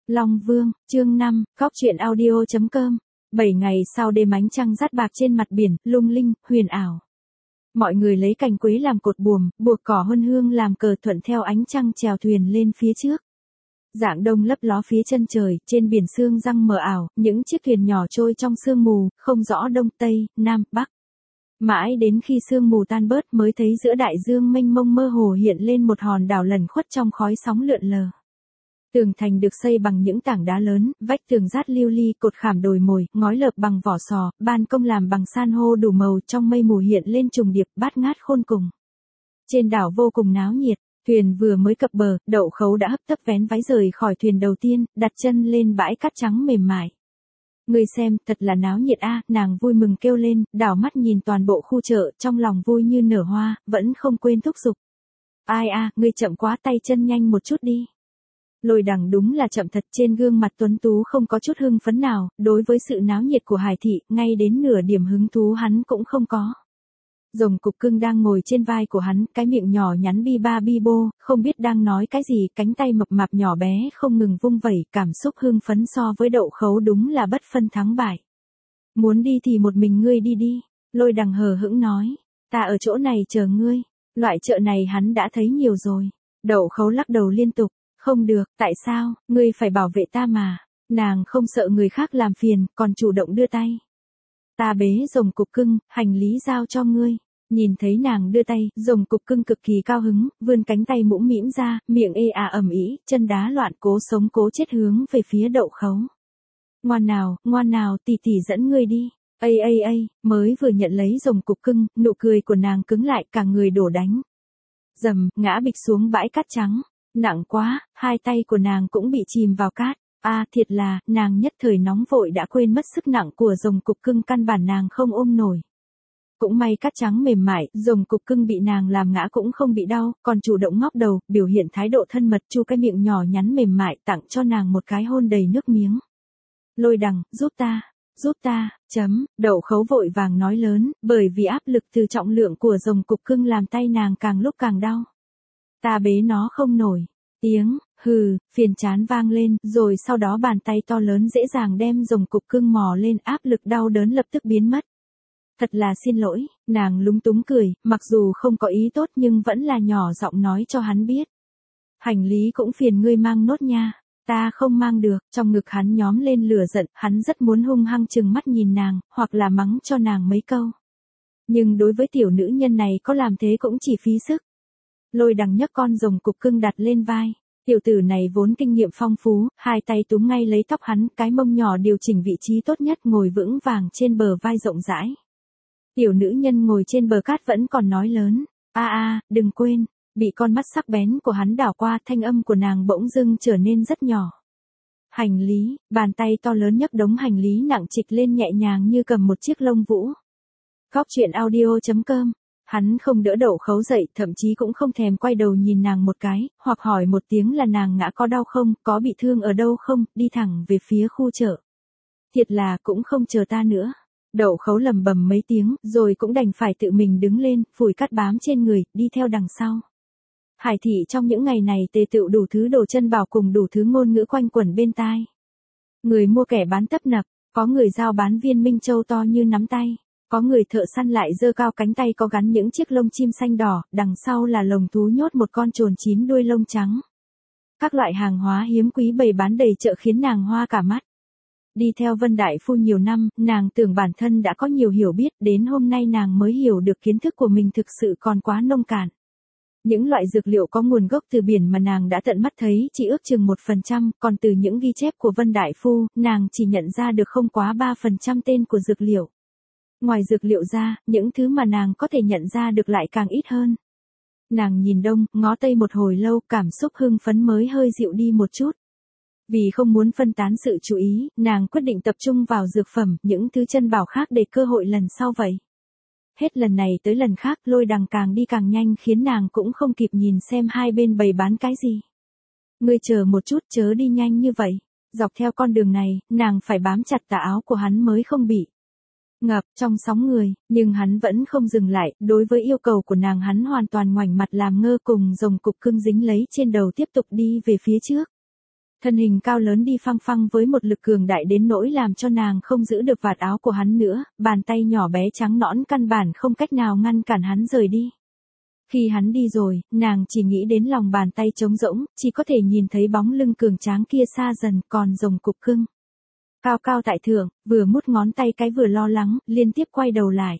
Long Vương, chương 5, Cóc truyện audio.com. 7 ngày sau đêm ánh trăng rát bạc trên mặt biển, lung linh, huyền ảo. Mọi người lấy cành quế làm cột buồm, buộc cỏ huân hương làm cờ thuận theo ánh trăng chèo thuyền lên phía trước. Rạng đông lấp ló phía chân trời, trên biển sương răng mờ ảo, những chiếc thuyền nhỏ trôi trong sương mù, không rõ đông tây, nam, bắc. Mãi đến khi sương mù tan bớt mới thấy giữa đại dương mênh mông mơ hồ hiện lên một hòn đảo lẩn khuất trong khói sóng lượn lờ. Tường thành được xây bằng những tảng đá lớn, vách tường rát liu li, cột khảm đồi mồi, ngói lợp bằng vỏ sò, ban công làm bằng san hô đủ màu, trong mây mù hiện lên trùng điệp, bát ngát khôn cùng. Trên đảo vô cùng náo nhiệt, thuyền vừa mới cập bờ, Đậu Khấu đã hấp tấp vén váy rời khỏi thuyền đầu tiên, đặt chân lên bãi cát trắng mềm mại. Người xem, thật là náo nhiệt a, nàng vui mừng kêu lên, đảo mắt nhìn toàn bộ khu chợ, trong lòng vui như nở hoa, vẫn không quên thúc giục. Ai a, ngươi chậm quá, tay chân nhanh một chút đi. Lôi Đằng đúng là chậm thật, trên gương mặt tuấn tú không có chút hưng phấn nào, đối với sự náo nhiệt của Hải thị, ngay đến nửa điểm hứng thú hắn cũng không có. Rồng Cục Cưng đang ngồi trên vai của hắn, cái miệng nhỏ nhắn bi ba bi bô, không biết đang nói cái gì, cánh tay mập mạp nhỏ bé không ngừng vung vẩy, cảm xúc hưng phấn so với Đậu Khấu đúng là bất phân thắng bại. Muốn đi thì một mình ngươi đi đi, Lôi Đằng hờ hững nói, ta ở chỗ này chờ ngươi, loại chợ này hắn đã thấy nhiều rồi. Đậu Khấu lắc đầu liên tục, không được, tại sao, ngươi phải bảo vệ ta mà, nàng không sợ người khác làm phiền, còn chủ động đưa tay. Ta bế Rồng Cục Cưng, hành lý giao cho ngươi. Nhìn thấy nàng đưa tay, Rồng Cục Cưng cực kỳ cao hứng, vươn cánh tay mũm mĩm ra, miệng ê à ầm ĩ, chân đá loạn cố sống cố chết hướng về phía Đậu Khấu. Ngoan nào, tỷ tỷ dẫn ngươi đi. Ây, mới vừa nhận lấy Rồng Cục Cưng, nụ cười của nàng cứng lại, cả người đổ đánh. Dầm, ngã bịch xuống bãi cát trắng. Nặng quá, hai tay của nàng cũng bị chìm vào cát. Thiệt là, nàng nhất thời nóng vội đã quên mất sức nặng của Rồng Cục Cưng, căn bản nàng không ôm nổi. Cũng may cát trắng mềm mại, Rồng Cục Cưng bị nàng làm ngã cũng không bị đau, còn chủ động ngóc đầu, biểu hiện thái độ thân mật, chu cái miệng nhỏ nhắn mềm mại, tặng cho nàng một cái hôn đầy nước miếng. Lôi Đằng, giúp ta, Đậu Khấu vội vàng nói lớn, bởi vì áp lực từ trọng lượng của Rồng Cục Cưng làm tay nàng càng lúc càng đau. Ta bế nó không nổi. Tiếng, phiền chán vang lên, rồi sau đó bàn tay to lớn dễ dàng đem Rồng Cục Cưng mò lên, áp lực đau đớn lập tức biến mất. Thật là xin lỗi, nàng lúng túng cười, mặc dù không có ý tốt nhưng vẫn là nhỏ giọng nói cho hắn biết. Hành lý cũng phiền ngươi mang nốt nha, ta không mang được, trong ngực hắn nhóm lên lửa giận, hắn rất muốn hung hăng trừng mắt nhìn nàng, hoặc là mắng cho nàng mấy câu. Nhưng đối với tiểu nữ nhân này có làm thế cũng chỉ phí sức. Lôi Đằng nhấc con Rồng Cục Cưng đặt lên vai. Tiểu tử này vốn kinh nghiệm phong phú, hai tay túm ngay lấy tóc hắn, cái mông nhỏ điều chỉnh vị trí tốt nhất, ngồi vững vàng trên bờ vai rộng rãi. Tiểu nữ nhân ngồi trên bờ cát vẫn còn nói lớn, đừng quên, bị con mắt sắc bén của hắn đảo qua, thanh âm của nàng bỗng dưng trở nên rất nhỏ. Hành lý, bàn tay to lớn nhấc đống hành lý nặng trịch lên nhẹ nhàng như cầm một chiếc lông vũ. Cóc truyện audio.com. Hắn không đỡ Đậu Khấu dậy, thậm chí cũng không thèm quay đầu nhìn nàng một cái, hoặc hỏi một tiếng là nàng ngã có đau không, có bị thương ở đâu không, đi thẳng về phía khu chợ. Thiệt là cũng không chờ ta nữa. Đậu Khấu lầm bầm mấy tiếng, rồi cũng đành phải tự mình đứng lên, phủi cát bám trên người, đi theo đằng sau. Hải thị trong những ngày này tề tựu đủ thứ đồ chân bảo cùng đủ thứ ngôn ngữ quanh quẩn bên tai. Người mua kẻ bán tấp nập, có người giao bán viên minh châu to như nắm tay. Có người thợ săn lại giơ cao cánh tay có gắn những chiếc lông chim xanh đỏ, đằng sau là lồng thú nhốt một con chồn chín đuôi lông trắng. Các loại hàng hóa hiếm quý bày bán đầy chợ khiến nàng hoa cả mắt. Đi theo Vân Đại Phu nhiều năm, nàng tưởng bản thân đã có nhiều hiểu biết, đến hôm nay nàng mới hiểu được kiến thức của mình thực sự còn quá nông cạn. Những loại dược liệu có nguồn gốc từ biển mà nàng đã tận mắt thấy chỉ ước chừng 1%, còn từ những ghi chép của Vân Đại Phu, nàng chỉ nhận ra được không quá 3% tên của dược liệu. Ngoài dược liệu ra, những thứ mà nàng có thể nhận ra được lại càng ít hơn. Nàng nhìn đông, ngó tây một hồi lâu, cảm xúc hưng phấn mới hơi dịu đi một chút. Vì không muốn phân tán sự chú ý, nàng quyết định tập trung vào dược phẩm, những thứ chân bảo khác để cơ hội lần sau vậy. Hết lần này tới lần khác, Lôi Đằng càng đi càng nhanh khiến nàng cũng không kịp nhìn xem hai bên bày bán cái gì. Ngươi chờ một chút, chớ đi nhanh như vậy. Dọc theo con đường này, nàng phải bám chặt tà áo của hắn mới không bị ngập trong sóng người, nhưng hắn vẫn không dừng lại, đối với yêu cầu của nàng hắn hoàn toàn ngoảnh mặt làm ngơ, cùng Rồng Cục Cưng dính lấy trên đầu tiếp tục đi về phía trước. Thân hình cao lớn đi phăng phăng với một lực cường đại đến nỗi làm cho nàng không giữ được vạt áo của hắn nữa, bàn tay nhỏ bé trắng nõn căn bản không cách nào ngăn cản hắn rời đi. Khi hắn đi rồi, nàng chỉ nghĩ đến lòng bàn tay trống rỗng, chỉ có thể nhìn thấy bóng lưng cường tráng kia xa dần còn rồng cục cưng. Cao cao tại thượng, vừa mút ngón tay cái vừa lo lắng, liên tiếp quay đầu lại.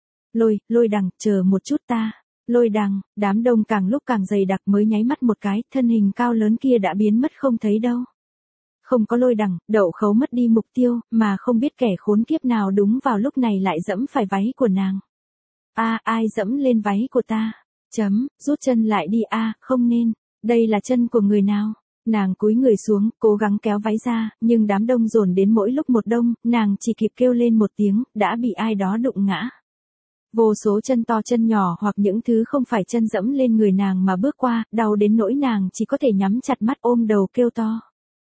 Lôi đằng, chờ một chút ta. Lôi đằng, đám đông càng lúc càng dày đặc mới nháy mắt một cái, thân hình cao lớn kia đã biến mất không thấy đâu. Không có Lôi đằng, Đậu Khấu mất đi mục tiêu, mà không biết kẻ khốn kiếp nào đúng vào lúc này lại dẫm phải váy của nàng. Ai dẫm lên váy của ta? Rút chân lại đi không nên, đây là chân của người nào? Nàng cúi người xuống, cố gắng kéo váy ra, nhưng đám đông dồn đến mỗi lúc một đông, nàng chỉ kịp kêu lên một tiếng, đã bị ai đó đụng ngã. Vô số chân to chân nhỏ hoặc những thứ không phải chân dẫm lên người nàng mà bước qua, đau đến nỗi nàng chỉ có thể nhắm chặt mắt ôm đầu kêu to.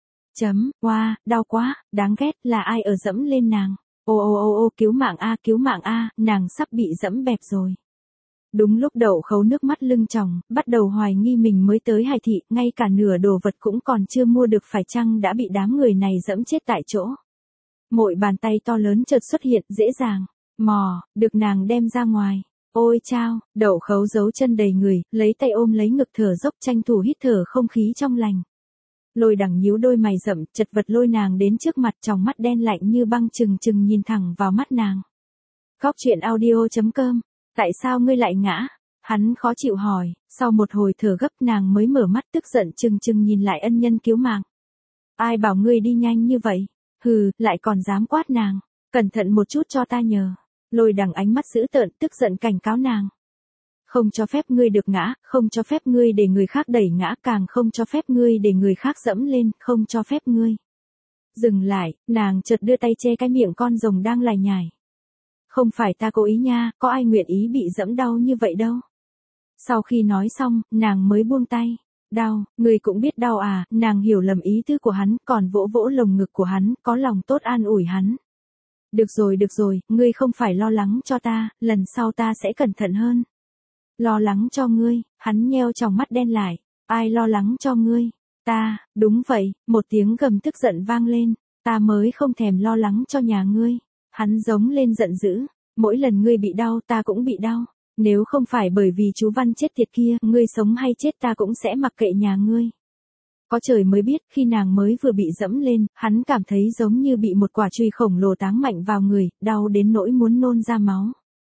Wow, đau quá, đáng ghét, là ai ở dẫm lên nàng? Ô, cứu mạng a, nàng sắp bị dẫm bẹp rồi. Đúng lúc Đậu Khấu nước mắt lưng tròng, bắt đầu hoài nghi mình mới tới Hải thị, ngay cả nửa đồ vật cũng còn chưa mua được phải chăng đã bị đám người này dẫm chết tại chỗ. Mỗi bàn tay to lớn chợt xuất hiện, dễ dàng. Được nàng đem ra ngoài. Ôi chao, Đậu Khấu giấu chân đầy người, lấy tay ôm lấy ngực thở dốc tranh thủ hít thở không khí trong lành. Lôi đằng nhíu đôi mày rậm, chật vật lôi nàng đến trước mặt, tròng mắt đen lạnh như băng trừng nhìn thẳng vào mắt nàng. Góc truyện audio.com. Tại sao ngươi lại ngã? Hắn khó chịu hỏi, sau một hồi thở gấp nàng mới mở mắt tức giận trừng nhìn lại ân nhân cứu mạng. Ai bảo ngươi đi nhanh như vậy? Hừ, lại còn dám quát nàng. Cẩn thận một chút cho ta nhờ. Lôi đằng ánh mắt dữ tợn tức giận cảnh cáo nàng. Không cho phép ngươi được ngã, không cho phép ngươi để người khác đẩy ngã, càng không cho phép ngươi để người khác dẫm lên, không cho phép ngươi. Dừng lại, nàng chợt đưa tay che cái miệng con rồng đang lải nhải. Không phải ta cố ý nha, có ai nguyện ý bị dẫm đau như vậy đâu. Sau khi nói xong, nàng mới buông tay. Đau, ngươi cũng biết đau à, nàng hiểu lầm ý tứ của hắn, còn vỗ vỗ lồng ngực của hắn, có lòng tốt an ủi hắn. Được rồi, ngươi không phải lo lắng cho ta, lần sau ta sẽ cẩn thận hơn. Lo lắng cho ngươi, hắn nheo tròng mắt đen lại. Ai lo lắng cho ngươi? Ta, đúng vậy, một tiếng gầm tức giận vang lên. Ta mới không thèm lo lắng cho nhà ngươi. Hắn giống lên giận dữ. Mỗi lần ngươi bị đau ta cũng bị đau. Nếu không phải bởi vì chú Văn chết tiệt kia, ngươi sống hay chết ta cũng sẽ mặc kệ nhà ngươi. Có trời mới biết, khi nàng mới vừa bị dẫm lên, hắn cảm thấy giống như bị một quả chùy khổng lồ táng mạnh vào người, đau đến nỗi muốn nôn ra máu.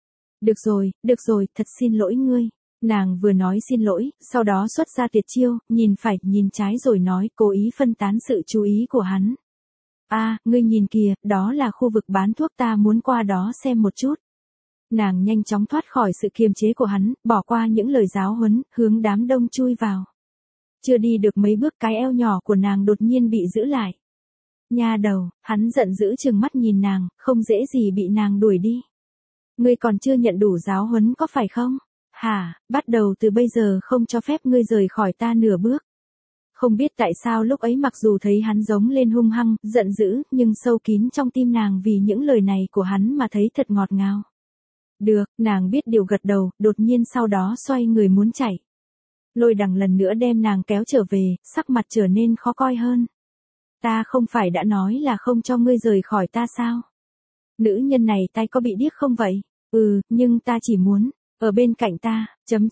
Được rồi, thật xin lỗi ngươi. Nàng vừa nói xin lỗi, sau đó xuất ra tuyệt chiêu, nhìn phải, nhìn trái rồi nói, cố ý phân tán sự chú ý của hắn. Ngươi nhìn kìa, đó là khu vực bán thuốc, ta muốn qua đó xem một chút. Nàng nhanh chóng thoát khỏi sự kiềm chế của hắn, bỏ qua những lời giáo huấn, hướng đám đông chui vào. Chưa đi được mấy bước cái eo nhỏ của nàng đột nhiên bị giữ lại. Nha đầu, hắn giận dữ trừng mắt nhìn nàng, không dễ gì bị nàng đuổi đi. Ngươi còn chưa nhận đủ giáo huấn có phải không? Hả, bắt đầu từ bây giờ không cho phép ngươi rời khỏi ta nửa bước. Không biết tại sao lúc ấy mặc dù thấy hắn giống lên hung hăng, giận dữ, nhưng sâu kín trong tim nàng vì những lời này của hắn mà thấy thật ngọt ngào. Được, nàng biết điều gật đầu, đột nhiên sau đó xoay người muốn chạy. Lôi đằng lần nữa đem nàng kéo trở về, sắc mặt trở nên khó coi hơn. Ta không phải đã nói là không cho ngươi rời khỏi ta sao? Nữ nhân này tay có bị điếc không vậy? Nhưng ta chỉ muốn, ở bên cạnh ta,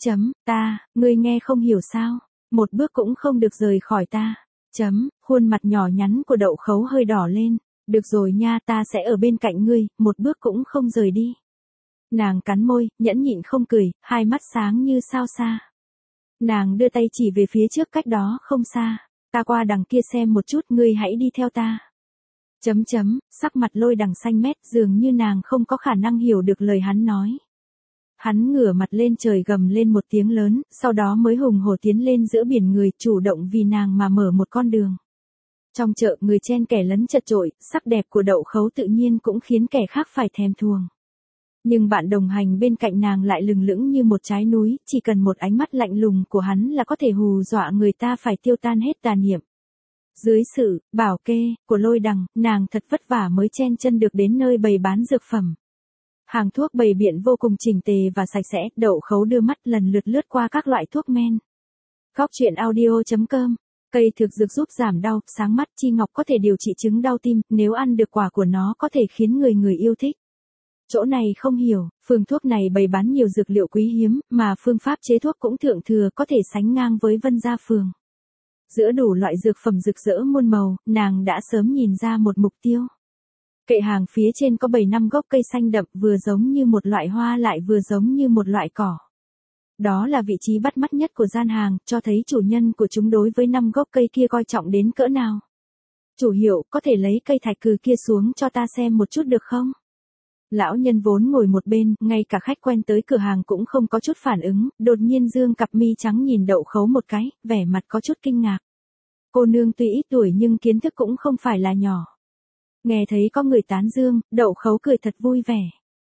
ngươi nghe không hiểu sao? Một bước cũng không được rời khỏi ta. Khuôn mặt nhỏ nhắn của Đậu Khấu hơi đỏ lên. Được rồi nha, ta sẽ ở bên cạnh ngươi, một bước cũng không rời đi. Nàng cắn môi, nhẫn nhịn không cười, hai mắt sáng như sao xa. Nàng đưa tay chỉ về phía trước cách đó không xa. Ta qua đằng kia xem một chút, ngươi hãy đi theo ta. Sắc mặt Lôi đằng xanh mét, dường như nàng không có khả năng hiểu được lời hắn nói. Hắn ngửa mặt lên trời gầm lên một tiếng lớn, sau đó mới hùng hổ tiến lên giữa biển người, chủ động vì nàng mà mở một con đường. Trong chợ người chen kẻ lấn chật chội, sắc đẹp của Đậu Khấu tự nhiên cũng khiến kẻ khác phải thèm thuồng. Nhưng bạn đồng hành bên cạnh nàng lại lừng lững như một trái núi, chỉ cần một ánh mắt lạnh lùng của hắn là có thể hù dọa người ta phải tiêu tan hết tà niệm. Dưới sự bảo kê của Lôi đằng, nàng thật vất vả mới chen chân được đến nơi bày bán dược phẩm. Hàng thuốc bày biện vô cùng chỉnh tề và sạch sẽ, Đậu Khấu đưa mắt lần lượt lướt qua các loại thuốc men. Góc truyện audio.com Cây thực dược giúp giảm đau, sáng mắt, chi ngọc có thể điều trị chứng đau tim, nếu ăn được quả của nó có thể khiến người yêu thích. Chỗ này không hiểu, phường thuốc này bày bán nhiều dược liệu quý hiếm, mà phương pháp chế thuốc cũng thượng thừa có thể sánh ngang với Vân Gia Phường. Giữa đủ loại dược phẩm rực rỡ muôn màu, nàng đã sớm nhìn ra một mục tiêu. Kệ hàng phía trên có 7-5 gốc cây xanh đậm, vừa giống như một loại hoa lại vừa giống như một loại cỏ. Đó là vị trí bắt mắt nhất của gian hàng, cho thấy chủ nhân của chúng đối với 5 gốc cây kia coi trọng đến cỡ nào. Chủ hiệu, có thể lấy cây thạch cừ kia xuống cho ta xem một chút được không? Lão nhân vốn ngồi một bên, ngay cả khách quen tới cửa hàng cũng không có chút phản ứng, đột nhiên dương cặp mi trắng nhìn Đậu Khấu một cái, vẻ mặt có chút kinh ngạc. Cô nương tuy ít tuổi nhưng kiến thức cũng không phải là nhỏ. Nghe thấy có người tán dương, Đậu Khấu cười thật vui vẻ.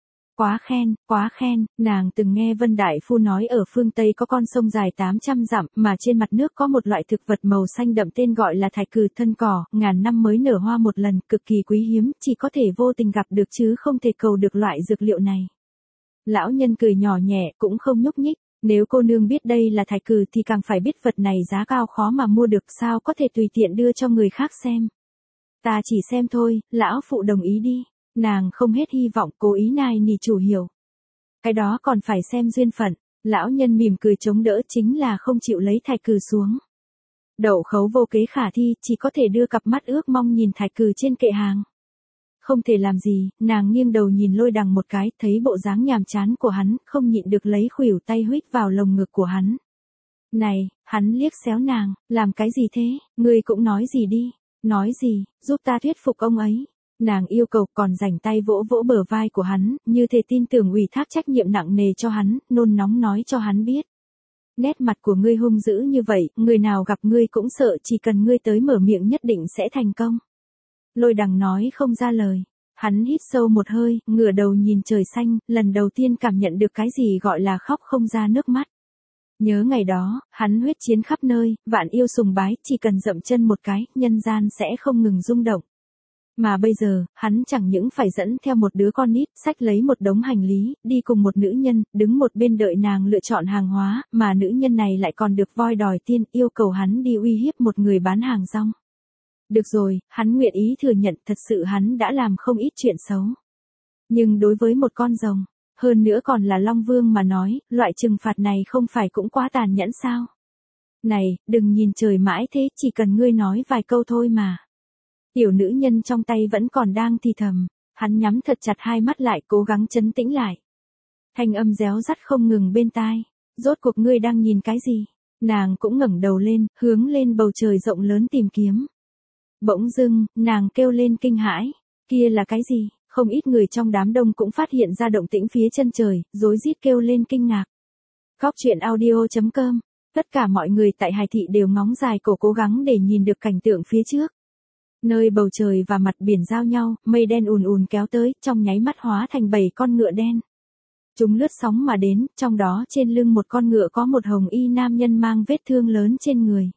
Quá khen, nàng từng nghe Vân Đại Phu nói ở phương Tây có con sông dài 800 dặm, mà trên mặt nước có một loại thực vật màu xanh đậm tên gọi là thạch cừ thân cỏ, ngàn năm mới nở hoa một lần, cực kỳ quý hiếm, chỉ có thể vô tình gặp được chứ không thể cầu được loại dược liệu này. Lão nhân cười nhỏ nhẹ, cũng không nhúc nhích, nếu cô nương biết đây là thạch cừ thì càng phải biết vật này giá cao khó mà mua được, sao có thể tùy tiện đưa cho người khác xem. Ta chỉ xem thôi, lão phụ đồng ý đi. Nàng không hết hy vọng, cố ý nài nỉ chủ hiểu. Cái đó còn phải xem duyên phận, lão nhân mỉm cười chống đỡ, chính là không chịu lấy thạch cừ xuống. Đậu Khấu vô kế khả thi, chỉ có thể đưa cặp mắt ước mong nhìn thạch cừ trên kệ hàng. Không thể làm gì, nàng nghiêng đầu nhìn Lôi Đằng một cái, thấy bộ dáng nhàm chán của hắn, không nhịn được lấy khuỷu tay huýt vào lồng ngực của hắn. Này, hắn liếc xéo nàng, làm cái gì thế, ngươi cũng nói gì đi, nói gì, giúp ta thuyết phục ông ấy. Nàng yêu cầu, còn rảnh tay vỗ vỗ bờ vai của hắn, như thể tin tưởng ủy thác trách nhiệm nặng nề cho hắn, nôn nóng nói cho hắn biết. Nét mặt của ngươi hung dữ như vậy, người nào gặp ngươi cũng sợ, chỉ cần ngươi tới mở miệng nhất định sẽ thành công. Lôi Đằng nói không ra lời. Hắn hít sâu một hơi, ngửa đầu nhìn trời xanh, lần đầu tiên cảm nhận được cái gì gọi là khóc không ra nước mắt. Nhớ ngày đó, hắn huyết chiến khắp nơi, vạn yêu sùng bái, chỉ cần dậm chân một cái, nhân gian sẽ không ngừng rung động. Mà bây giờ, hắn chẳng những phải dẫn theo một đứa con nít, xách lấy một đống hành lý, đi cùng một nữ nhân, đứng một bên đợi nàng lựa chọn hàng hóa, mà nữ nhân này lại còn được voi đòi tiên, yêu cầu hắn đi uy hiếp một người bán hàng rong. Được rồi, hắn nguyện ý thừa nhận, thật sự hắn đã làm không ít chuyện xấu. Nhưng đối với một con rồng, hơn nữa còn là Long Vương mà nói, loại trừng phạt này không phải cũng quá tàn nhẫn sao? Này, đừng nhìn trời mãi thế, chỉ cần ngươi nói vài câu thôi mà. Tiểu nữ nhân trong tay vẫn còn đang thì thầm, hắn nhắm thật chặt hai mắt lại, cố gắng trấn tĩnh lại. Thanh âm réo rắt không ngừng bên tai, rốt cuộc ngươi đang nhìn cái gì? Nàng cũng ngẩng đầu lên, hướng lên bầu trời rộng lớn tìm kiếm. Bỗng dưng, nàng kêu lên kinh hãi, kia là cái gì? Không ít người trong đám đông cũng phát hiện ra động tĩnh phía chân trời, rối rít kêu lên kinh ngạc. Góc truyện audio.com, tất cả mọi người tại Hải Thị đều ngóng dài cổ cố gắng để nhìn được cảnh tượng phía trước. Nơi bầu trời và mặt biển giao nhau, mây đen ùn ùn kéo tới, trong nháy mắt hóa thành 7 con ngựa đen. Chúng lướt sóng mà đến, trong đó trên lưng một con ngựa có một hồng y nam nhân mang vết thương lớn trên người.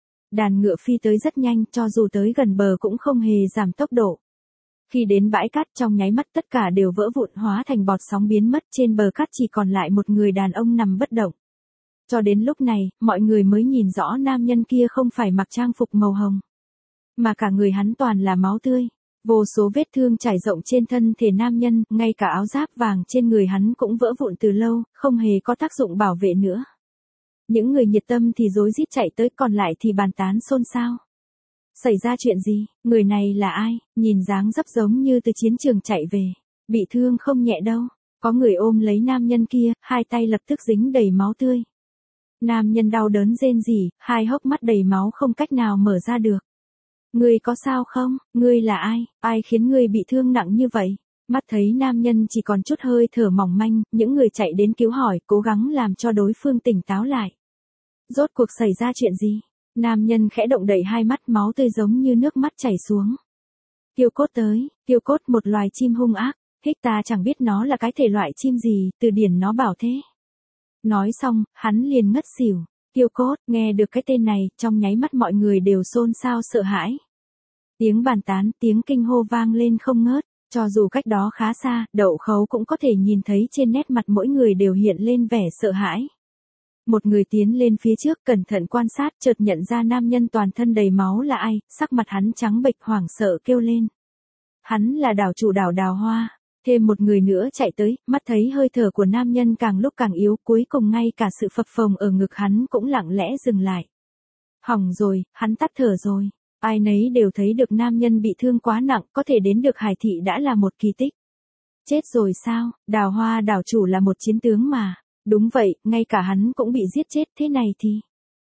Đàn ngựa phi tới rất nhanh, cho dù tới gần bờ cũng không hề giảm tốc độ. Khi đến bãi cát, trong nháy mắt tất cả đều vỡ vụn hóa thành bọt sóng biến mất, trên bờ cát chỉ còn lại một người đàn ông nằm bất động. Cho đến lúc này, mọi người mới nhìn rõ nam nhân kia không phải mặc trang phục màu hồng, mà cả người hắn toàn là máu tươi. Vô số vết thương trải rộng trên thân thể nam nhân, ngay cả áo giáp vàng trên người hắn cũng vỡ vụn từ lâu, không hề có tác dụng bảo vệ nữa. Những người nhiệt tâm thì rối rít chạy tới, còn lại thì bàn tán xôn xao. Xảy ra chuyện gì? Người này là ai? Nhìn dáng dấp giống như từ chiến trường chạy về. Bị thương không nhẹ đâu. Có người ôm lấy nam nhân kia, hai tay lập tức dính đầy máu tươi. Nam nhân đau đớn rên rỉ, hai hốc mắt đầy máu không cách nào mở ra được. Ngươi có sao không? Ngươi là ai? Ai khiến ngươi bị thương nặng như vậy? Mắt thấy nam nhân chỉ còn chút hơi thở mỏng manh, những người chạy đến cứu hỏi, cố gắng làm cho đối phương tỉnh táo lại. Rốt cuộc xảy ra chuyện gì? Nam nhân khẽ động đậy hai mắt, máu tươi giống như nước mắt chảy xuống. Tiêu cốt tới, tiêu cốt một loài chim hung ác, hích ta chẳng biết nó là cái thể loại chim gì, từ điển nó bảo thế. Nói xong, hắn liền ngất xỉu. Tiêu cốt, nghe được cái tên này, trong nháy mắt mọi người đều xôn xao sợ hãi. Tiếng bàn tán, tiếng kinh hô vang lên không ngớt, cho dù cách đó khá xa, Đậu Khấu cũng có thể nhìn thấy trên nét mặt mỗi người đều hiện lên vẻ sợ hãi. Một người tiến lên phía trước cẩn thận quan sát chợt nhận ra nam nhân toàn thân đầy máu là ai, sắc mặt hắn trắng bệch hoảng sợ kêu lên. Hắn là đảo chủ đảo Đào Hoa. Thêm một người nữa chạy tới, mắt thấy hơi thở của nam nhân càng lúc càng yếu, cuối cùng ngay cả sự phập phồng ở ngực hắn cũng lặng lẽ dừng lại. Hỏng rồi, hắn tắt thở rồi. Ai nấy đều thấy được nam nhân bị thương quá nặng, có thể đến được Hải thị đã là một kỳ tích. Chết rồi sao, Đào Hoa đảo chủ là một chiến tướng mà. Đúng vậy, ngay cả hắn cũng bị giết chết, thế này thì.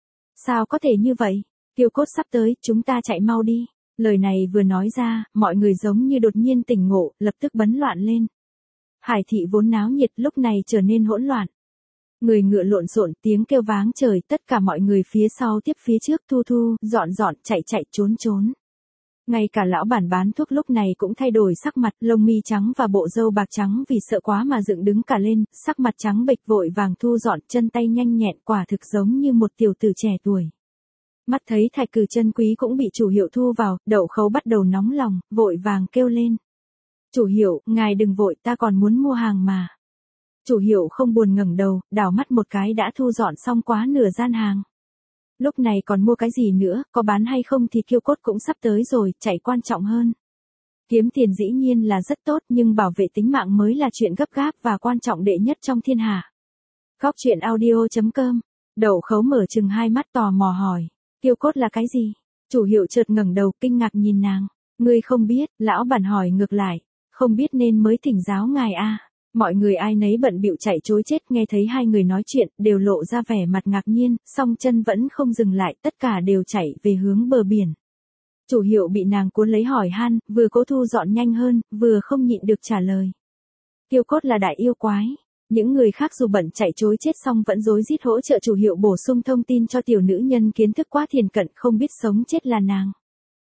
Sao có thể như vậy? Kiêu Cốt sắp tới, chúng ta chạy mau đi. Lời này vừa nói ra, mọi người giống như đột nhiên tỉnh ngộ, lập tức bấn loạn lên. Hải thị vốn náo nhiệt lúc này trở nên hỗn loạn. Người ngựa lộn xộn, tiếng kêu váng trời, tất cả mọi người phía sau tiếp phía trước thu thu, dọn dọn, chạy chạy trốn trốn. Ngay cả lão bản bán thuốc lúc này cũng thay đổi sắc mặt, lông mi trắng và bộ râu bạc trắng vì sợ quá mà dựng đứng cả lên, sắc mặt trắng bệch vội vàng thu dọn, chân tay nhanh nhẹn, quả thực giống như một tiểu tử trẻ tuổi. Mắt thấy thạch cử chân quý cũng bị chủ hiệu thu vào, Đậu Khấu bắt đầu nóng lòng, vội vàng kêu lên. Chủ hiệu, ngài đừng vội, ta còn muốn mua hàng mà. Chủ hiệu không buồn ngẩng đầu, đảo mắt một cái đã thu dọn xong quá nửa gian hàng. Lúc này còn mua cái gì nữa, có bán hay không thì Kiêu Cốt cũng sắp tới rồi, chạy quan trọng hơn. Kiếm tiền dĩ nhiên là rất tốt nhưng bảo vệ tính mạng mới là chuyện gấp gáp và quan trọng đệ nhất trong thiên hạ. Góc truyện audio.com. Đậu Khấu mở trừng hai mắt tò mò hỏi. Kiêu Cốt là cái gì? Chủ hiệu chợt ngẩng đầu kinh ngạc nhìn nàng. Ngươi không biết, lão bản hỏi ngược lại. Không biết nên mới thỉnh giáo ngài a. Mọi người ai nấy bận bịu chạy trối chết, nghe thấy hai người nói chuyện, đều lộ ra vẻ mặt ngạc nhiên, song chân vẫn không dừng lại, tất cả đều chạy về hướng bờ biển. Chủ hiệu bị nàng cuốn lấy hỏi han, vừa cố thu dọn nhanh hơn, vừa không nhịn được trả lời. Kiêu Cốt là đại yêu quái. Những người khác dù bận chạy trối chết xong vẫn rối rít hỗ trợ chủ hiệu bổ sung thông tin cho tiểu nữ nhân kiến thức quá thiền cận, không biết sống chết là nàng.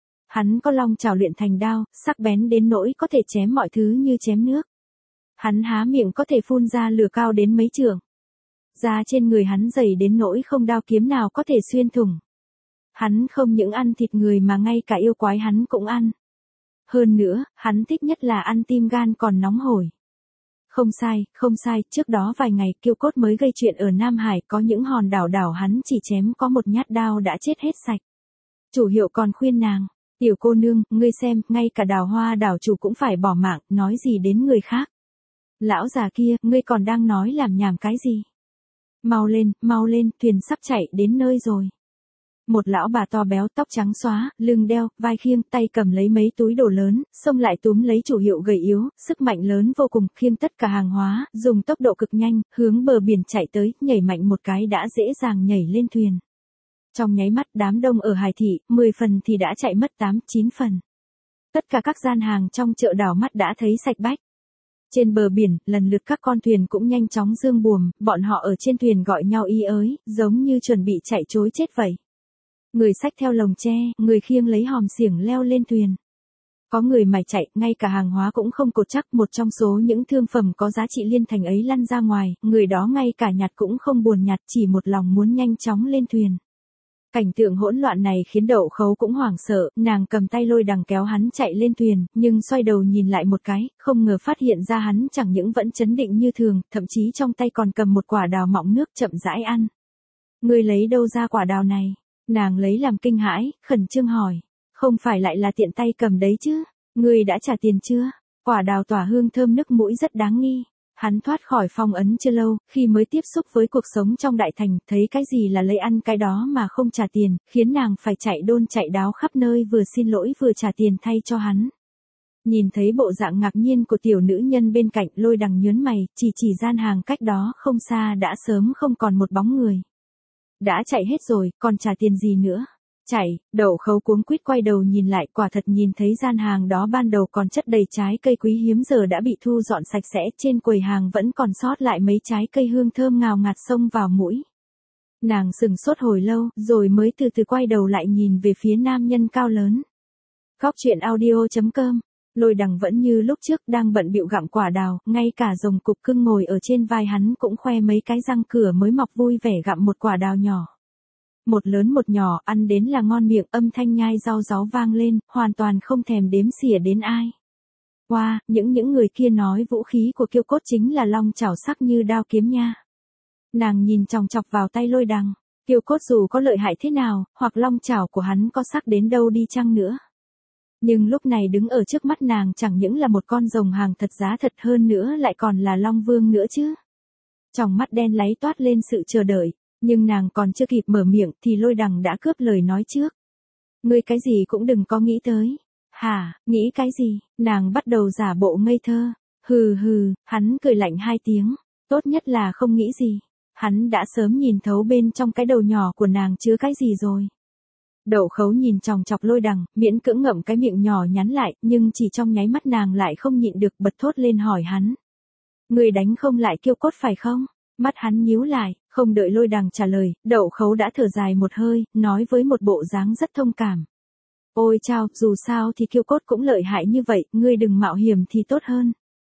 Hắn có long trảo luyện thành đao, sắc bén đến nỗi có thể chém mọi thứ như chém nước. Hắn há miệng có thể phun ra lửa cao đến mấy trượng. Da trên người hắn dày đến nỗi không đao kiếm nào có thể xuyên thủng. Hắn không những ăn thịt người mà ngay cả yêu quái hắn cũng ăn. Hơn nữa, hắn thích nhất là ăn tim gan còn nóng hổi. Không sai, trước đó vài ngày Kiêu Cốt mới gây chuyện ở Nam Hải, có những hòn đảo hắn chỉ chém có một nhát đao đã chết hết sạch. Chủ hiệu còn khuyên nàng, tiểu cô nương, ngươi xem, ngay cả Đào Hoa đảo chủ cũng phải bỏ mạng, nói gì đến người khác. Lão già kia, ngươi còn đang nói làm nhảm cái gì? Mau lên, thuyền sắp chạy đến nơi rồi. Một lão bà to béo, tóc trắng xóa, lưng đeo, vai khiêng, tay cầm lấy mấy túi đồ lớn, xông lại túm lấy chủ hiệu gầy yếu, sức mạnh lớn vô cùng, khiêng tất cả hàng hóa, dùng tốc độ cực nhanh, hướng bờ biển chạy tới, nhảy mạnh một cái đã dễ dàng nhảy lên thuyền. Trong nháy mắt đám đông ở Hải thị, 10 phần thì đã chạy mất 8-9 phần. Tất cả các gian hàng trong chợ đảo mắt đã thấy sạch bách. Trên bờ biển, lần lượt các con thuyền cũng nhanh chóng dương buồm, bọn họ ở trên thuyền gọi nhau ý ới, giống như chuẩn bị chạy trối chết vậy. Người xách theo lồng tre, người khiêng lấy hòm xiềng leo lên thuyền. Có người mải chạy, ngay cả hàng hóa cũng không cột chắc, một trong số những thương phẩm có giá trị liên thành ấy lăn ra ngoài, người đó ngay cả nhặt cũng không buồn nhặt, chỉ một lòng muốn nhanh chóng lên thuyền. Cảnh tượng hỗn loạn này khiến Đậu Khấu cũng hoảng sợ, nàng cầm tay Lôi Đằng kéo hắn chạy lên thuyền, nhưng xoay đầu nhìn lại một cái, không ngờ phát hiện ra hắn chẳng những vẫn trấn định như thường, thậm chí trong tay còn cầm một quả đào mọng nước chậm rãi ăn. Ngươi lấy đâu ra quả đào này? Nàng lấy làm kinh hãi, khẩn trương hỏi. Không phải lại là tiện tay cầm đấy chứ? Ngươi đã trả tiền chưa? Quả đào tỏa hương thơm nức mũi rất đáng nghi. Hắn thoát khỏi phong ấn chưa lâu, khi mới tiếp xúc với cuộc sống trong đại thành, thấy cái gì là lấy ăn cái đó mà không trả tiền, khiến nàng phải chạy đôn chạy đáo khắp nơi vừa xin lỗi vừa trả tiền thay cho hắn. Nhìn thấy bộ dạng ngạc nhiên của tiểu nữ nhân bên cạnh, Lôi Đằng nhớn mày, chỉ gian hàng cách đó không xa đã sớm không còn một bóng người. Đã chạy hết rồi, còn trả tiền gì nữa? Chạy, Đậu Khấu cuống quýt quay đầu nhìn lại, quả thật nhìn thấy gian hàng đó ban đầu còn chất đầy trái cây quý hiếm giờ đã bị thu dọn sạch sẽ, trên quầy hàng vẫn còn sót lại mấy trái cây hương thơm ngào ngạt xông vào mũi. Nàng sững sốt hồi lâu, rồi mới từ từ quay đầu lại nhìn về phía nam nhân cao lớn. Góc truyện audio.com. Lôi Đằng vẫn như lúc trước đang bận bịu gặm quả đào, ngay cả rồng cục cưng ngồi ở trên vai hắn cũng khoe mấy cái răng cửa mới mọc vui vẻ gặm một quả đào nhỏ. Một lớn một nhỏ, ăn đến là ngon miệng, âm thanh nhai rau ráu vang lên, hoàn toàn không thèm đếm xỉa đến ai. Wow, những người kia nói vũ khí của Kiêu Cốt chính là long chảo sắc như đao kiếm nha. Nàng nhìn chòng chọc vào tay Lôi Đằng, Kiêu Cốt dù có lợi hại thế nào, hoặc long chảo của hắn có sắc đến đâu đi chăng nữa. Nhưng lúc này đứng ở trước mắt nàng chẳng những là một con rồng hàng thật giá thật, hơn nữa lại còn là Long Vương nữa chứ. Trong mắt đen láy toát lên sự chờ đợi, nhưng nàng còn chưa kịp mở miệng thì Lôi Đằng đã cướp lời nói trước. Ngươi cái gì cũng đừng có nghĩ tới. Hả, nghĩ cái gì? Nàng bắt đầu giả bộ ngây thơ. Hừ hừ, hắn cười lạnh hai tiếng. Tốt nhất là không nghĩ gì. Hắn đã sớm nhìn thấu bên trong cái đầu nhỏ của nàng chứa cái gì rồi. Đậu Khấu nhìn chòng chọc Lôi Đằng, miễn cưỡng ngậm cái miệng nhỏ nhắn lại, nhưng chỉ trong nháy mắt nàng lại không nhịn được bật thốt lên hỏi hắn. Người đánh không lại Kiêu Cốt phải không? Mắt hắn nhíu lại, không đợi Lôi Đằng trả lời, Đậu Khấu đã thở dài một hơi, nói với một bộ dáng rất thông cảm. Ôi chao, dù sao thì Kiêu Cốt cũng lợi hại như vậy, ngươi đừng mạo hiểm thì tốt hơn.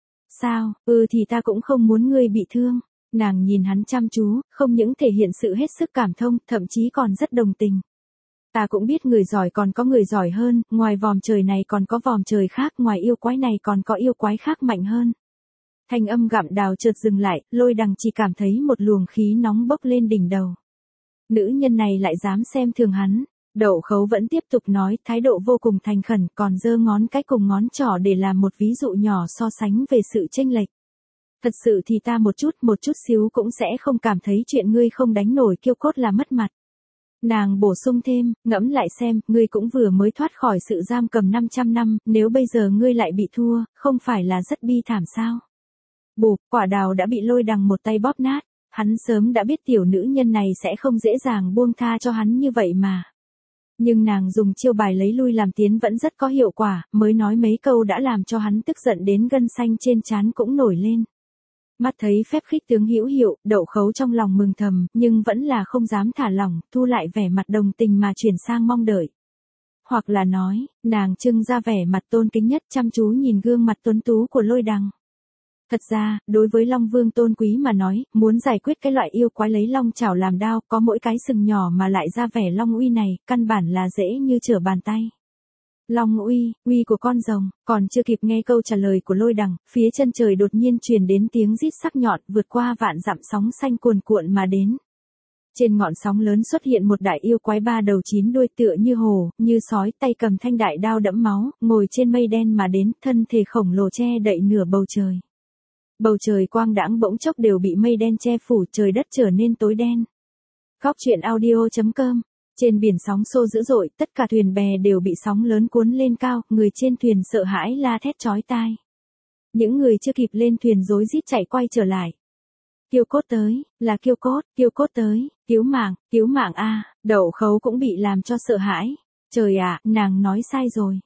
Sao, thì ta cũng không muốn ngươi bị thương. Nàng nhìn hắn chăm chú, không những thể hiện sự hết sức cảm thông, thậm chí còn rất đồng tình. Ta cũng biết người giỏi còn có người giỏi hơn, ngoài vòm trời này còn có vòm trời khác, ngoài yêu quái này còn có yêu quái khác mạnh hơn. Thanh âm gặm đào chợt dừng lại, Lôi Đằng chỉ cảm thấy một luồng khí nóng bốc lên đỉnh đầu. Nữ nhân này lại dám xem thường hắn. Đậu Khấu vẫn tiếp tục nói, thái độ vô cùng thành khẩn, còn giơ ngón cái cùng ngón trỏ để làm một ví dụ nhỏ so sánh về sự chênh lệch. Thật sự thì ta một chút xíu cũng sẽ không cảm thấy chuyện ngươi không đánh nổi Kiêu Cốt là mất mặt. Nàng bổ sung thêm, ngẫm lại xem, ngươi cũng vừa mới thoát khỏi sự giam cầm 500 năm, nếu bây giờ ngươi lại bị thua, không phải là rất bi thảm sao? Bụp, quả đào đã bị Lôi Đằng một tay bóp nát, hắn sớm đã biết tiểu nữ nhân này sẽ không dễ dàng buông tha cho hắn như vậy mà. Nhưng nàng dùng chiêu bài lấy lui làm tiến vẫn rất có hiệu quả, mới nói mấy câu đã làm cho hắn tức giận đến gân xanh trên trán cũng nổi lên. Mắt thấy phép khích tướng hữu hiệu, Đậu Khấu trong lòng mừng thầm, nhưng vẫn là không dám thả lỏng, thu lại vẻ mặt đồng tình mà chuyển sang mong đợi. Hoặc là nói, nàng trưng ra vẻ mặt tôn kính nhất, chăm chú nhìn gương mặt tuấn tú của Lôi Đằng. Thật ra, đối với Long Vương tôn quý mà nói, muốn giải quyết cái loại yêu quái lấy long chảo làm đao, có mỗi cái sừng nhỏ mà lại ra vẻ long uy này, căn bản là dễ như trở bàn tay. Long uy, uy của con rồng, còn chưa kịp nghe câu trả lời của Lôi Đằng, phía chân trời đột nhiên truyền đến tiếng rít sắc nhọn, vượt qua vạn dặm sóng xanh cuồn cuộn mà đến. Trên ngọn sóng lớn xuất hiện một đại yêu quái ba đầu chín đuôi, tựa như hổ, như sói, tay cầm thanh đại đao đẫm máu, ngồi trên mây đen mà đến, thân thể khổng lồ che đậy nửa bầu trời. Bầu trời quang đãng bỗng chốc đều bị mây đen che phủ, trời đất trở nên tối đen. Góc truyện audio.com. Trên biển sóng xô dữ dội, tất cả thuyền bè đều bị sóng lớn cuốn lên cao, người trên thuyền sợ hãi la thét chói tai. Những người chưa kịp lên thuyền rối rít chạy quay trở lại. Kiêu Cốt tới, là Kiêu Cốt tới, cứu mạng a. Đậu Khấu cũng bị làm cho sợ hãi. Trời ạ, nàng nói sai rồi.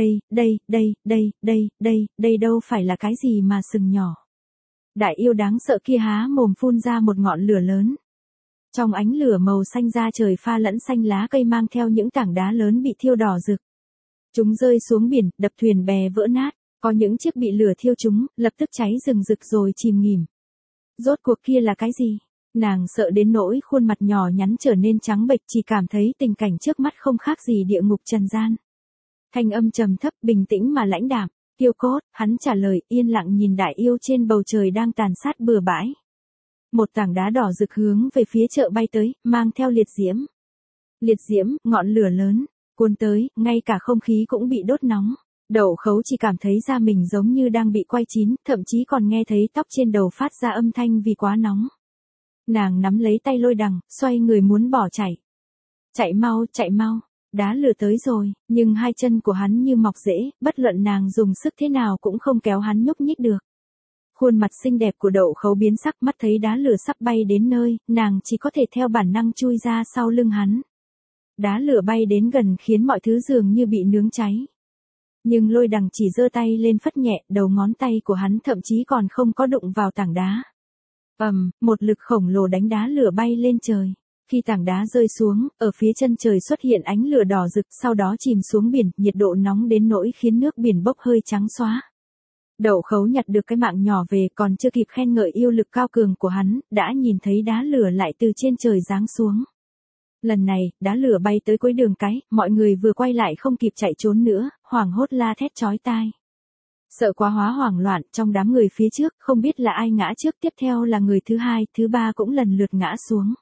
Đây đâu phải là cái gì mà sừng nhỏ. Đại yêu đáng sợ kia há mồm phun ra một ngọn lửa lớn. Trong ánh lửa màu xanh da trời pha lẫn xanh lá cây mang theo những tảng đá lớn bị thiêu đỏ rực. Chúng rơi xuống biển, đập thuyền bè vỡ nát, có những chiếc bị lửa thiêu chúng, lập tức cháy rừng rực rồi chìm nghỉm. Rốt cuộc kia là cái gì? Nàng sợ đến nỗi khuôn mặt nhỏ nhắn trở nên trắng bệch, chỉ cảm thấy tình cảnh trước mắt không khác gì địa ngục trần gian. Thanh âm trầm thấp, bình tĩnh mà lãnh đạm. Kiêu Cốt, hắn trả lời, yên lặng nhìn đại yêu trên bầu trời đang tàn sát bừa bãi. Một tảng đá đỏ rực hướng về phía chợ bay tới, mang theo liệt diễm. Liệt diễm, ngọn lửa lớn, cuốn tới, ngay cả không khí cũng bị đốt nóng. Đậu Khấu chỉ cảm thấy da mình giống như đang bị quay chín, thậm chí còn nghe thấy tóc trên đầu phát ra âm thanh vì quá nóng. Nàng nắm lấy tay Lôi Đằng, xoay người muốn bỏ chạy. Chạy mau. Đá lửa tới rồi, nhưng hai chân của hắn như mọc rễ, bất luận nàng dùng sức thế nào cũng không kéo hắn nhúc nhích được. Khuôn mặt xinh đẹp của Đậu Khấu biến sắc, mắt thấy đá lửa sắp bay đến nơi, nàng chỉ có thể theo bản năng chui ra sau lưng hắn. Đá lửa bay đến gần khiến mọi thứ dường như bị nướng cháy. Nhưng Lôi Đằng chỉ giơ tay lên phất nhẹ, đầu ngón tay của hắn thậm chí còn không có đụng vào tảng đá. Một lực khổng lồ đánh đá lửa bay lên trời. Khi tảng đá rơi xuống, ở phía chân trời xuất hiện ánh lửa đỏ rực, sau đó chìm xuống biển, nhiệt độ nóng đến nỗi khiến nước biển bốc hơi trắng xóa. Đậu Khấu nhặt được cái mạng nhỏ về, còn chưa kịp khen ngợi yêu lực cao cường của hắn, đã nhìn thấy đá lửa lại từ trên trời giáng xuống. Lần này, đá lửa bay tới cuối đường cái, mọi người vừa quay lại không kịp chạy trốn nữa, hoảng hốt la thét chói tai. Sợ quá hóa hoảng loạn, trong đám người phía trước, không biết là ai ngã trước, tiếp theo là người thứ hai, thứ ba cũng lần lượt ngã xuống.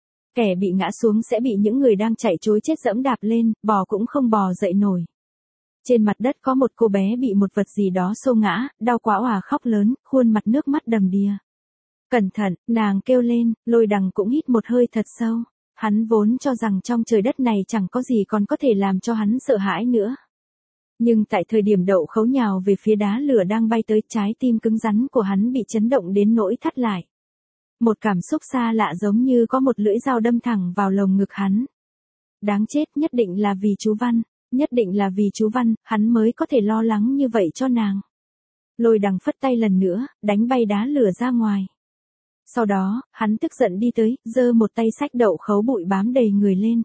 Kẻ bị ngã xuống sẽ bị những người đang chạy trối chết dẫm đạp lên, bò cũng không bò dậy nổi. Trên mặt đất có một cô bé bị một vật gì đó xô ngã, đau quá òa khóc lớn, khuôn mặt nước mắt đầm đìa. Cẩn thận, nàng kêu lên, Lôi Đằng cũng hít một hơi thật sâu. Hắn vốn cho rằng trong trời đất này chẳng có gì còn có thể làm cho hắn sợ hãi nữa. Nhưng tại thời điểm Đậu Khấu nhào về phía đá lửa đang bay tới, trái tim cứng rắn của hắn bị chấn động đến nỗi thắt lại. Một cảm xúc xa lạ giống như có một lưỡi dao đâm thẳng vào lồng ngực hắn. Đáng chết, nhất định là vì chú Văn, nhất định là vì chú Văn, hắn mới có thể lo lắng như vậy cho nàng. Lôi Đằng phất tay lần nữa, đánh bay đá lửa ra ngoài. Sau đó, hắn tức giận đi tới, giơ một tay xách Đậu Khấu bụi bám đầy người lên.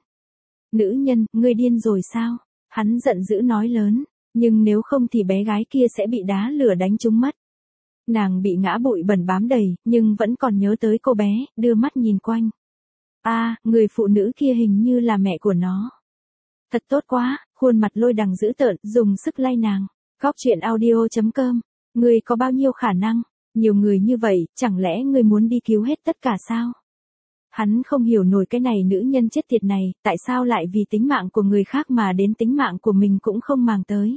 Nữ nhân, ngươi điên rồi sao? Hắn giận dữ nói lớn, nhưng nếu không thì bé gái kia sẽ bị đá lửa đánh trúng mất. Nàng bị ngã bụi bẩn bám đầy, nhưng vẫn còn nhớ tới cô bé, đưa mắt nhìn quanh. Người phụ nữ kia hình như là mẹ của nó. Thật tốt quá, khuôn mặt Lôi Đằng dữ tợn, dùng sức lay nàng. Góc truyện audio.com, ngươi có bao nhiêu khả năng? Nhiều người như vậy, chẳng lẽ ngươi muốn đi cứu hết tất cả sao? Hắn không hiểu nổi cái này nữ nhân chết tiệt này, tại sao lại vì tính mạng của người khác mà đến tính mạng của mình cũng không màng tới.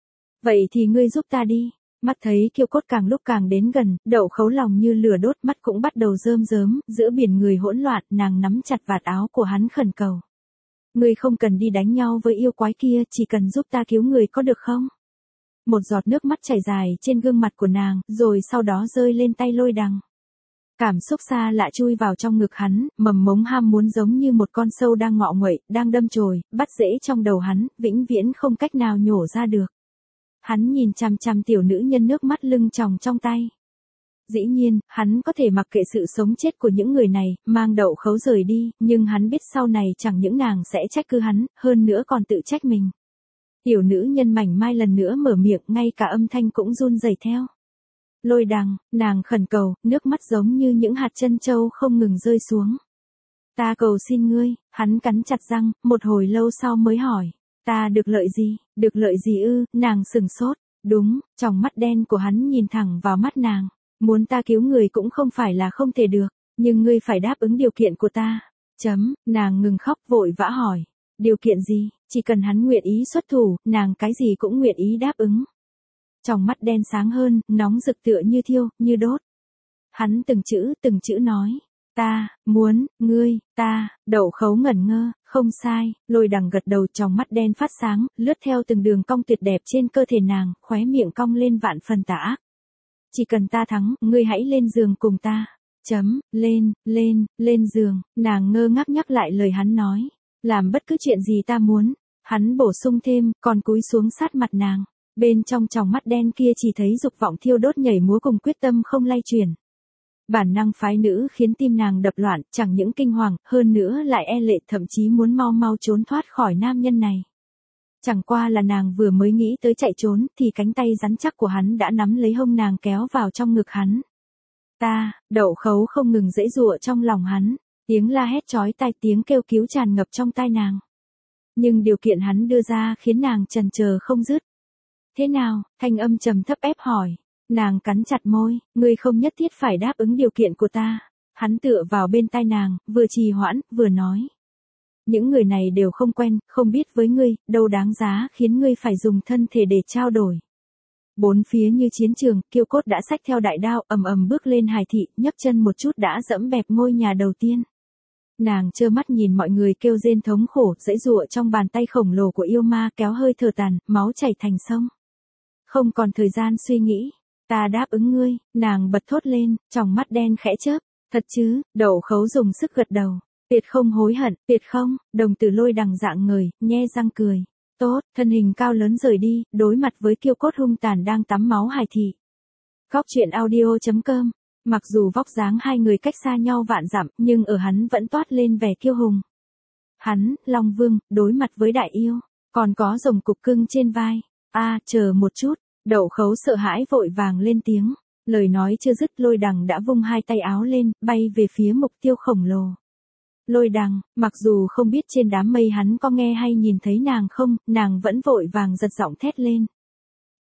Vậy thì ngươi giúp ta đi. Mắt thấy Kiêu Cốt càng lúc càng đến gần, Đậu Khấu lòng như lửa đốt, mắt cũng bắt đầu rơm rớm, giữa biển người hỗn loạn, nàng nắm chặt vạt áo của hắn khẩn cầu. Ngươi không cần đi đánh nhau với yêu quái kia, chỉ cần giúp ta cứu người có được không? Một giọt nước mắt chảy dài trên gương mặt của nàng, rồi sau đó rơi lên tay Lôi Đằng. Cảm xúc xa lạ chui vào trong ngực hắn, mầm mống ham muốn giống như một con sâu đang ngọ nguậy, đang đâm chồi, bắt rễ trong đầu hắn, vĩnh viễn không cách nào nhổ ra được. Hắn nhìn chằm chằm tiểu nữ nhân nước mắt lưng tròng trong tay. Dĩ nhiên, hắn có thể mặc kệ sự sống chết của những người này, mang Đậu Khấu rời đi, nhưng hắn biết sau này chẳng những nàng sẽ trách cứ hắn, hơn nữa còn tự trách mình. Tiểu nữ nhân mảnh mai lần nữa mở miệng, ngay cả âm thanh cũng run rẩy theo. Lôi Đằng, nàng khẩn cầu, nước mắt giống như những hạt trân châu không ngừng rơi xuống. Ta cầu xin ngươi, hắn cắn chặt răng, một hồi lâu sau mới hỏi. Ta được lợi gì ư? Nàng sừng sốt. Đúng, tròng mắt đen của hắn nhìn thẳng vào mắt nàng. Muốn ta cứu người cũng không phải là không thể được, nhưng ngươi phải đáp ứng điều kiện của ta. Nàng ngừng khóc vội vã hỏi. Điều kiện gì? Chỉ cần hắn nguyện ý xuất thủ, nàng cái gì cũng nguyện ý đáp ứng. Tròng mắt đen sáng hơn, nóng rực tựa như thiêu, như đốt. Hắn từng chữ nói. Ta, muốn, ngươi, ta, Đậu Khấu ngẩn ngơ, không sai, Lôi Đằng gật đầu, tròng mắt đen phát sáng, lướt theo từng đường cong tuyệt đẹp trên cơ thể nàng, khóe miệng cong lên vạn phần tà ác. Chỉ cần ta thắng, ngươi hãy lên giường cùng ta. Lên giường, nàng ngơ ngác nhắc lại lời hắn nói. Làm bất cứ chuyện gì ta muốn. Hắn bổ sung thêm, còn cúi xuống sát mặt nàng. Bên trong tròng mắt đen kia chỉ thấy dục vọng thiêu đốt nhảy múa cùng quyết tâm không lay chuyển. Bản năng phái nữ khiến tim nàng đập loạn, chẳng những kinh hoàng, hơn nữa lại e lệ, thậm chí muốn mau mau trốn thoát khỏi nam nhân này. Chẳng qua là nàng vừa mới nghĩ tới chạy trốn, thì cánh tay rắn chắc của hắn đã nắm lấy hông nàng kéo vào trong ngực hắn. Đậu Khấu không ngừng giãy giụa trong lòng hắn, tiếng la hét chói tai, tiếng kêu cứu tràn ngập trong tai nàng. Nhưng điều kiện hắn đưa ra khiến nàng chần chờ không dứt. Thế nào? Thanh âm trầm thấp ép hỏi. Nàng cắn chặt môi, ngươi không nhất thiết phải đáp ứng điều kiện của ta. Hắn tựa vào bên tai nàng, vừa trì hoãn, vừa nói. Những người này đều không quen, không biết với ngươi, đâu đáng giá khiến ngươi phải dùng thân thể để trao đổi. Bốn phía như chiến trường, Kiêu Cốt đã xách theo đại đao, ầm ầm bước lên Hải thị, nhấc chân một chút đã dẫm bẹp ngôi nhà đầu tiên. Nàng trơ mắt nhìn mọi người kêu rên thống khổ, giãy giụa trong bàn tay khổng lồ của yêu ma, kéo hơi thở tàn, máu chảy thành sông. Không còn thời gian suy nghĩ. Ta đáp ứng ngươi, nàng bật thốt lên, tròng mắt đen khẽ chớp. Thật chứ? Đậu Khấu dùng sức gật đầu. Tuyệt không hối hận, tuyệt không? Đồng tử Lôi Đằng dạng người, nhe răng cười. Tốt, thân hình cao lớn rời đi, đối mặt với Kiêu Cốt hung tàn đang tắm máu Hải thị. Góc truyện audio.com. Mặc dù vóc dáng hai người cách xa nhau vạn dặm, nhưng ở hắn vẫn toát lên vẻ kiêu hùng. Hắn, Long Vương, đối mặt với đại yêu, còn có rồng cục cưng trên vai. Chờ một chút. Đậu Khấu sợ hãi vội vàng lên tiếng. Lời nói chưa dứt, Lôi Đằng đã vung hai tay áo lên, bay về phía mục tiêu khổng lồ. Lôi Đằng, mặc dù không biết trên đám mây hắn có nghe hay nhìn thấy nàng không, nàng vẫn vội vàng giật giọng thét lên.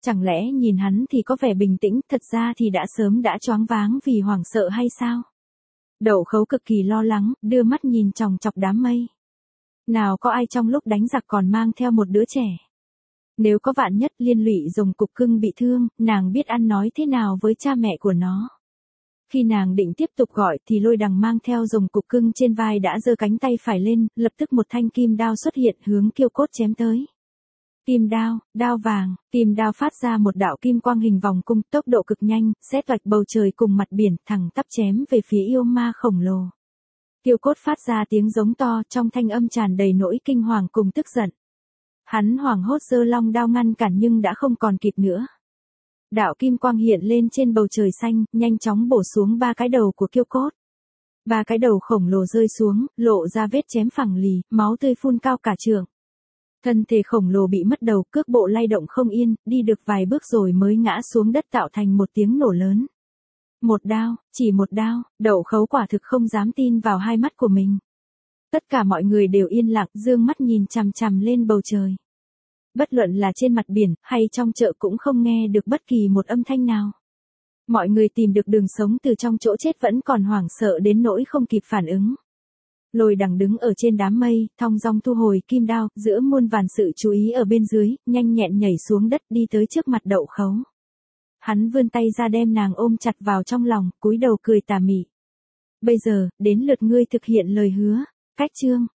Chẳng lẽ nhìn hắn thì có vẻ bình tĩnh, thật ra thì đã sớm đã choáng váng vì hoảng sợ hay sao? Đậu Khấu cực kỳ lo lắng, đưa mắt nhìn chòng chọc đám mây. Nào có ai trong lúc đánh giặc còn mang theo một đứa trẻ. Nếu có vạn nhất liên lụy Rồng Cục Cưng bị thương, nàng biết ăn nói thế nào với cha mẹ của nó. Khi nàng định tiếp tục gọi thì Lôi Đằng mang theo Rồng Cục Cưng trên vai đã giơ cánh tay phải lên, lập tức một thanh kim đao xuất hiện hướng Kiêu Cốt chém tới. Kim đao, đao vàng, kim đao phát ra một đạo kim quang hình vòng cung, tốc độ cực nhanh, xé toạch bầu trời cùng mặt biển, thẳng tắp chém về phía yêu ma khổng lồ. Kiêu Cốt phát ra tiếng giống to, trong thanh âm tràn đầy nỗi kinh hoàng cùng tức giận. Hắn hoảng hốt giơ long đao ngăn cản nhưng đã không còn kịp nữa. Đạo kim quang hiện lên trên bầu trời xanh, nhanh chóng bổ xuống 3 cái đầu của Kiêu Cốt. 3 cái đầu khổng lồ rơi xuống, lộ ra vết chém phẳng lì, máu tươi phun cao cả trượng. Thân thể khổng lồ bị mất đầu, cước bộ lay động không yên, đi được vài bước rồi mới ngã xuống đất tạo thành một tiếng nổ lớn. Một đao, chỉ một đao, Đậu Khấu quả thực không dám tin vào hai mắt của mình. Tất cả mọi người đều yên lặng, dương mắt nhìn chằm chằm lên bầu trời. Bất luận là trên mặt biển, hay trong chợ cũng không nghe được bất kỳ một âm thanh nào. Mọi người tìm được đường sống từ trong chỗ chết vẫn còn hoảng sợ đến nỗi không kịp phản ứng. Lôi Đằng đứng ở trên đám mây, thong dong thu hồi kim đao, giữa muôn vàn sự chú ý ở bên dưới, nhanh nhẹn nhảy xuống đất đi tới trước mặt Đậu Khấu. Hắn vươn tay ra đem nàng ôm chặt vào trong lòng, cúi đầu cười tà mị. Bây giờ, đến lượt ngươi thực hiện lời hứa. Cách chương